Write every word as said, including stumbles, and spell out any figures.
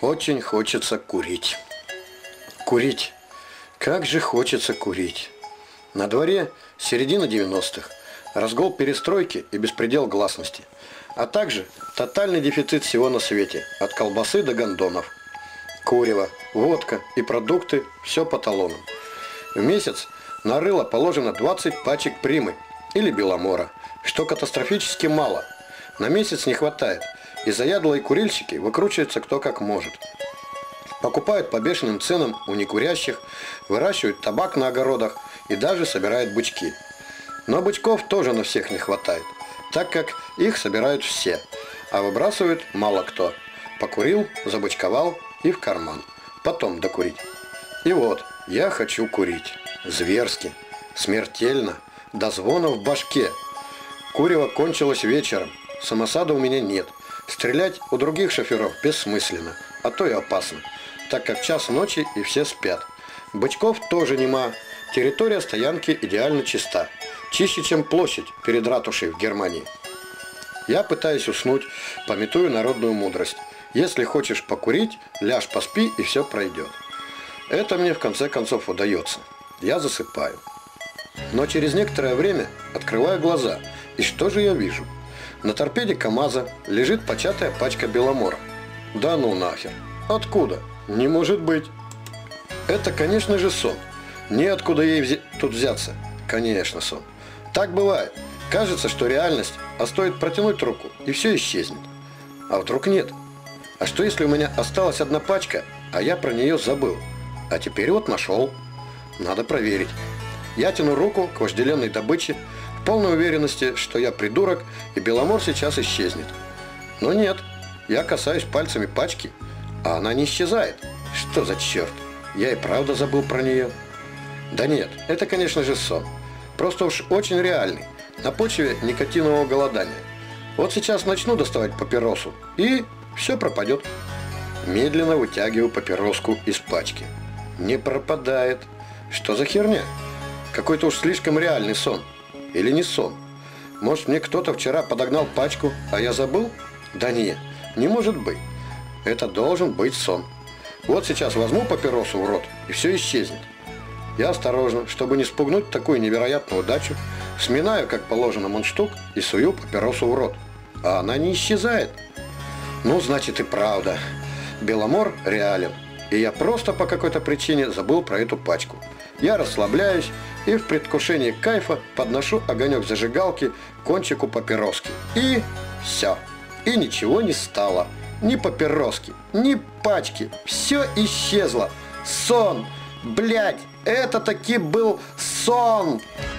Очень хочется курить. Курить. Как же хочется курить. На дворе середина девяностых. Разгул перестройки и беспредел гласности. А также тотальный дефицит всего на свете. От колбасы до гондонов. Курево, водка и продукты – все по талонам. В месяц на рыло положено двадцать пачек примы или беломора, что катастрофически мало. На месяц не хватает, и заядлые курильщики выкручиваются кто как может. Покупают по бешеным ценам у некурящих, выращивают табак на огородах и даже собирают бычки. Но бычков тоже на всех не хватает, так как их собирают все, а выбрасывают мало кто. Покурил, забычковал и в карман. Потом докурить. И вот, я хочу курить. Зверски. Смертельно. До звона в башке. Курево кончилось вечером. Самосада у меня нет. Стрелять у других шоферов бессмысленно, а то и опасно, так как час ночи и все спят. Бычков тоже нема. Территория стоянки идеально чиста. Чище, чем площадь перед ратушей в Германии. Я пытаюсь уснуть, памятую народную мудрость. Если хочешь покурить, ляжь поспи, и все пройдет. Это мне в конце концов удается. Я засыпаю. Но через некоторое время открываю глаза. И что же я вижу? На торпеде КамАЗа лежит початая пачка беломора. Да ну нахер. Откуда? Не может быть. Это, конечно же, сон. Неоткуда ей вз... тут взяться. Конечно, сон. Так бывает. Кажется, что реальность, а стоит протянуть руку, и все исчезнет. А вдруг нет? А что, если у меня осталась одна пачка, а я про нее забыл? А теперь вот нашел. Надо проверить. Я тяну руку к вожделенной добыче, в полной уверенности, что я придурок, и беломор сейчас исчезнет. Но нет. Я касаюсь пальцами пачки, а она не исчезает. Что за черт? Я и правда забыл про нее. Да нет, это, конечно же, сон. Просто уж очень реальный, на почве никотинового голодания. Вот сейчас начну доставать папиросу, и все пропадет. Медленно вытягиваю папироску из пачки. Не пропадает. Что за херня? Какой-то уж слишком реальный сон. Или не сон? Может, мне кто-то вчера подогнал пачку, а я забыл? Да нет, не может быть. Это должен быть сон. Вот сейчас возьму папиросу в рот, и все исчезнет. Я осторожно, чтобы не спугнуть такую невероятную удачу, сминаю, как положено, мундштук и сую папиросу в рот. А она не исчезает. Ну, значит, и правда. Беломор реален. И я просто по какой-то причине забыл про эту пачку. Я расслабляюсь и в предвкушении кайфа подношу огонек зажигалки к кончику папироски. И все. И ничего не стало. Ни папироски, ни пачки. Все исчезло. Сон. Блядь, это таки был сон.